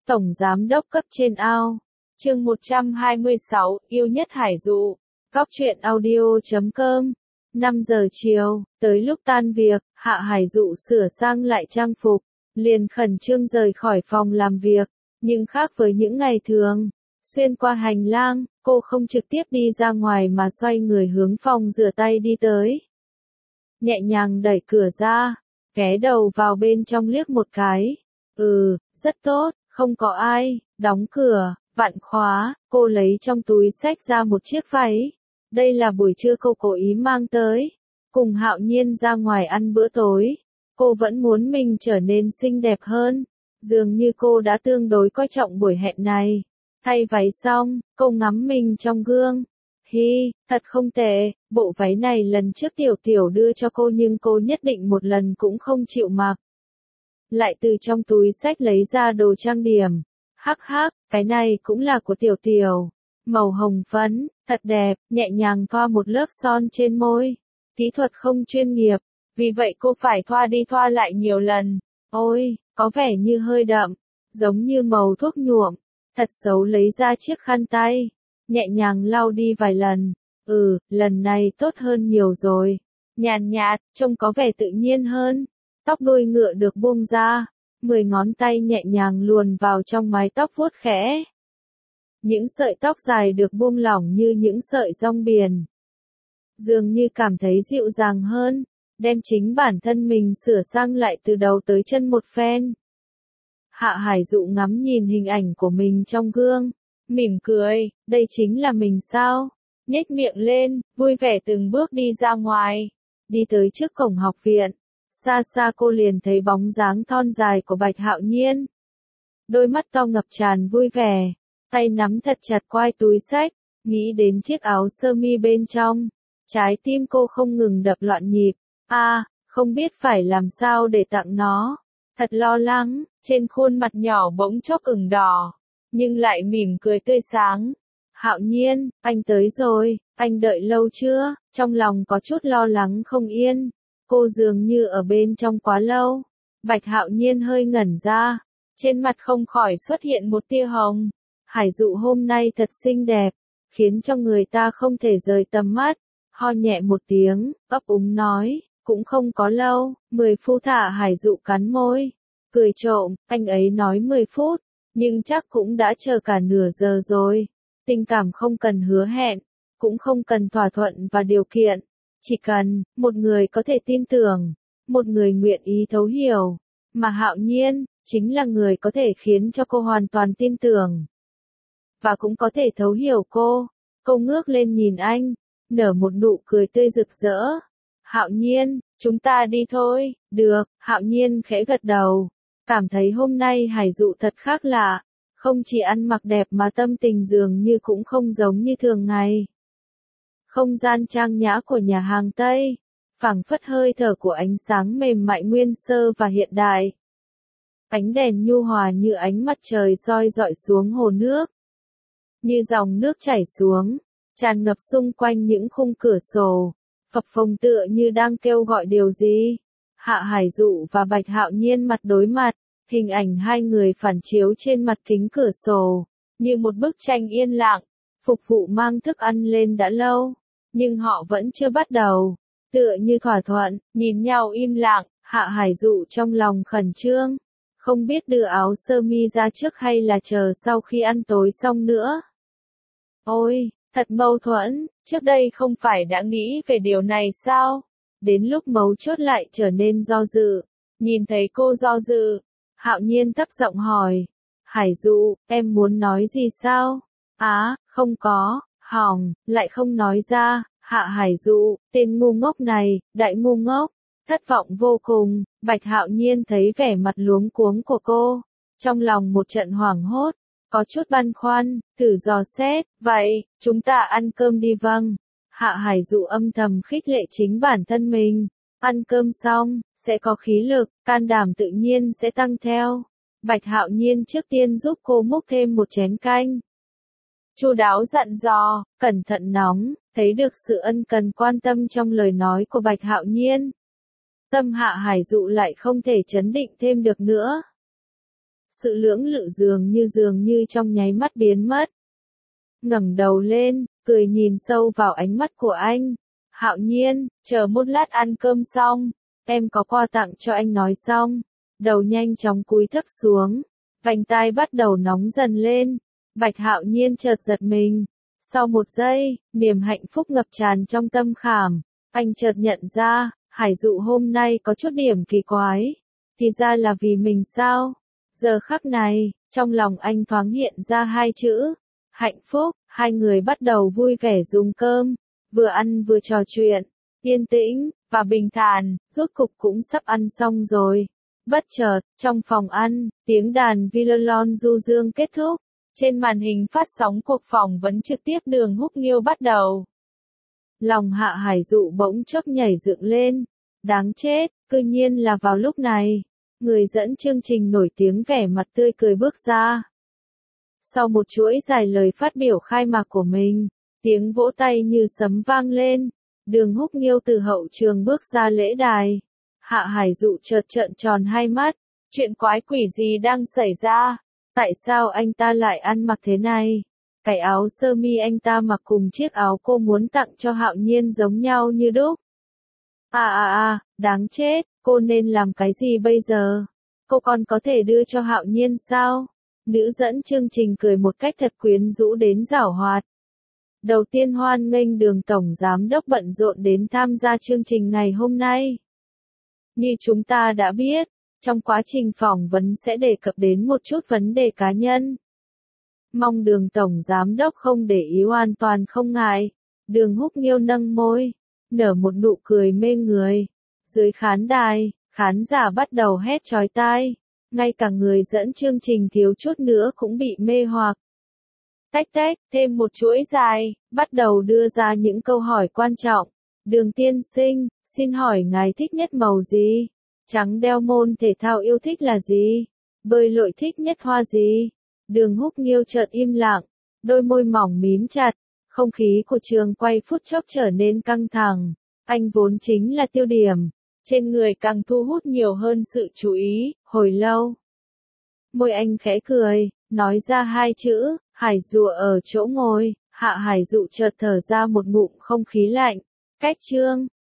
Tổng Giám đốc cấp trên ao. Chương 126, yêu nhất Hải Dụ. Góc truyện audio.com. 5 giờ chiều, tới lúc tan việc, Hạ Hải Dụ sửa sang lại trang phục, liền khẩn trương rời khỏi phòng làm việc, nhưng khác với những ngày thường, xuyên qua hành lang, cô không trực tiếp đi ra ngoài mà xoay người hướng phòng rửa tay đi tới. Nhẹ nhàng đẩy cửa ra, ghé đầu vào bên trong liếc một cái. Rất tốt, không có ai, đóng cửa, vặn khóa, cô lấy trong túi xách ra một chiếc váy. Đây là buổi trưa cô cố ý mang tới, cùng Hạo Nhiên ra ngoài ăn bữa tối. Cô vẫn muốn mình trở nên xinh đẹp hơn, dường như cô đã tương đối coi trọng buổi hẹn này. Thay váy xong, cô ngắm mình trong gương. Thật không tệ, bộ váy này lần trước Tiểu Tiểu đưa cho cô nhưng cô nhất định một lần cũng không chịu mặc. Lại từ trong túi xách lấy ra đồ trang điểm. Hắc, cái này cũng là của Tiểu Tiểu. Màu hồng phấn, thật đẹp, nhẹ nhàng thoa một lớp son trên môi. Kỹ thuật không chuyên nghiệp, vì vậy cô phải thoa đi thoa lại nhiều lần. Ôi, có vẻ như hơi đậm, giống như màu thuốc nhuộm. Thật xấu, lấy ra chiếc khăn tay, nhẹ nhàng lau đi vài lần. Lần này tốt hơn nhiều rồi. Nhàn nhạt, trông có vẻ tự nhiên hơn. Tóc đuôi ngựa được buông ra, 10 ngón tay nhẹ nhàng luồn vào trong mái tóc vuốt khẽ. Những sợi tóc dài được buông lỏng như những sợi rong biển. Dường như cảm thấy dịu dàng hơn, đem chính bản thân mình sửa sang lại từ đầu tới chân một phen. Hạ Hải Dụ ngắm nhìn hình ảnh của mình trong gương, mỉm cười, đây chính là mình sao? Nhếch miệng lên, vui vẻ từng bước đi ra ngoài, đi tới trước cổng học viện. Xa xa cô liền thấy bóng dáng thon dài của Bạch Hạo Nhiên. Đôi mắt to ngập tràn vui vẻ, tay nắm thật chặt quai túi xách, nghĩ đến chiếc áo sơ mi bên trong. Trái tim cô không ngừng đập loạn nhịp. Không biết phải làm sao để tặng nó. Thật lo lắng, trên khuôn mặt nhỏ bỗng chốc ửng đỏ, nhưng lại mỉm cười tươi sáng. Hạo Nhiên, anh tới rồi, anh đợi lâu chưa? Trong lòng có chút lo lắng không yên. Cô dường như ở bên trong quá lâu. Bạch Hạo Nhiên hơi ngẩn ra, trên mặt không khỏi xuất hiện một tia hồng. Hải Dụ hôm nay thật xinh đẹp, khiến cho người ta không thể rời tầm mắt. Ho nhẹ một tiếng, ấp úng nói, cũng không có lâu. 10 phút. Hải Dụ cắn môi, cười trộm, anh ấy nói 10 phút, nhưng chắc cũng đã chờ cả nửa giờ rồi. Tình cảm không cần hứa hẹn, cũng không cần thỏa thuận và điều kiện. Chỉ cần, một người có thể tin tưởng, một người nguyện ý thấu hiểu, mà Hạo Nhiên, chính là người có thể khiến cho cô hoàn toàn tin tưởng. Và cũng có thể thấu hiểu cô. Cô ngước lên nhìn anh, nở một nụ cười tươi rực rỡ. Hạo Nhiên, chúng ta đi thôi. Được, Hạo Nhiên khẽ gật đầu. Cảm thấy hôm nay Hải Dụ thật khác lạ. Không chỉ ăn mặc đẹp mà tâm tình dường như cũng không giống như thường ngày. Không gian trang nhã của nhà hàng Tây, phảng phất hơi thở của ánh sáng mềm mại nguyên sơ và hiện đại. Ánh đèn nhu hòa như ánh mặt trời soi rọi xuống hồ nước. Như dòng nước chảy xuống, tràn ngập xung quanh những khung cửa sổ, phập phồng tựa như đang kêu gọi điều gì. Hạ Hải Dụ và Bạch Hạo Nhiên mặt đối mặt, hình ảnh hai người phản chiếu trên mặt kính cửa sổ, như một bức tranh yên lặng. Phục vụ mang thức ăn lên đã lâu, nhưng họ vẫn chưa bắt đầu. Tựa như thỏa thuận, nhìn nhau im lặng. Hạ Hải Dụ trong lòng khẩn trương, không biết đưa áo sơ mi ra trước hay là chờ sau khi ăn tối xong nữa. Ôi, thật mâu thuẫn, trước đây không phải đã nghĩ về điều này sao? Đến lúc mấu chốt lại trở nên do dự. Nhìn thấy cô do dự, Hạo Nhiên thấp giọng hỏi, Hải Dụ, em muốn nói gì sao? Không có, hỏng, lại không nói ra. Hạ Hải Dụ, tên ngu ngốc này, đại ngu ngốc. Thất vọng vô cùng. Bạch Hạo Nhiên thấy vẻ mặt luống cuống của cô, trong lòng một trận hoảng hốt, có chút băn khoăn, thử dò xét, vậy, chúng ta ăn cơm đi. Vâng. Hạ Hải Dụ âm thầm khích lệ chính bản thân mình, ăn cơm xong, sẽ có khí lực, can đảm tự nhiên sẽ tăng theo. Bạch Hạo Nhiên trước tiên giúp cô múc thêm một chén canh. Chu đáo dặn dò, cẩn thận nóng, thấy được sự ân cần quan tâm trong lời nói của Bạch Hạo Nhiên. Tâm Hạ Hải Dụ lại không thể chấn định thêm được nữa. sự lưỡng lự dường như trong nháy mắt biến mất. Ngẩng đầu lên, cười nhìn sâu vào ánh mắt của anh. Hạo Nhiên, chờ một lát ăn cơm xong, em có quà tặng cho anh nói xong. Đầu nhanh chóng cúi thấp xuống, vành tai bắt đầu nóng dần lên. Bạch Hạo Nhiên chợt giật mình. Sau một giây, niềm hạnh phúc ngập tràn trong tâm khảm, anh chợt nhận ra, Hải Dụ hôm nay có chút điểm kỳ quái. Thì ra là vì mình sao? Giờ khắc này, trong lòng anh thoáng hiện ra hai chữ, hạnh phúc. Hai người bắt đầu vui vẻ dùng cơm, vừa ăn vừa trò chuyện, yên tĩnh và bình thản, rốt cục cũng sắp ăn xong rồi. Bất chợt, trong phòng ăn, tiếng đàn violon du dương kết thúc. Trên màn hình phát sóng cuộc phỏng vấn trực tiếp Đường Húc Nghiêu bắt đầu. Lòng Hạ Hải Dụ bỗng chốc nhảy dựng lên. Đáng chết, cư nhiên là vào lúc này. Người dẫn chương trình nổi tiếng vẻ mặt tươi cười bước ra. Sau một chuỗi dài lời phát biểu khai mạc của mình, tiếng vỗ tay như sấm vang lên. Đường Húc Nghiêu từ hậu trường bước ra lễ đài. Hạ Hải Dụ chợt trợn tròn hai mắt. Chuyện quái quỷ gì đang xảy ra? Tại sao anh ta lại ăn mặc thế này? Cái áo sơ mi anh ta mặc cùng chiếc áo cô muốn tặng cho Hạo Nhiên giống nhau như đúc. Đáng chết, cô nên làm cái gì bây giờ? Cô còn có thể đưa cho Hạo Nhiên sao? Nữ dẫn chương trình cười một cách thật quyến rũ đến giảo hoạt. Đầu tiên hoan nghênh Đường tổng giám đốc bận rộn đến tham gia chương trình ngày hôm nay. Như chúng ta đã biết, trong quá trình phỏng vấn sẽ đề cập đến một chút vấn đề cá nhân. Mong Đường tổng giám đốc không để ý, hoàn toàn không ngại. Đường Húc Nghiêu nâng môi, nở một nụ cười mê người. Dưới khán đài, khán giả bắt đầu hét chói tai. Ngay cả người dẫn chương trình thiếu chút nữa cũng bị mê hoặc. Tách tách, thêm một chuỗi dài, bắt đầu đưa ra những câu hỏi quan trọng. Đường tiên sinh, xin hỏi ngài thích nhất màu gì? Trắng đeo môn thể thao yêu thích là gì? Bơi lội thích nhất hoa gì? Đường Húc Nghiêu chợt im lặng, đôi môi mỏng mím chặt. Không khí của trường quay phút chốc trở nên căng thẳng. Anh vốn chính là tiêu điểm. Trên người càng thu hút nhiều hơn sự chú ý. Hồi lâu, môi anh khẽ cười, nói ra hai chữ, Hải Dụ ở chỗ ngồi. Hạ Hải Dụ chợt thở ra một ngụm không khí lạnh. Cách chương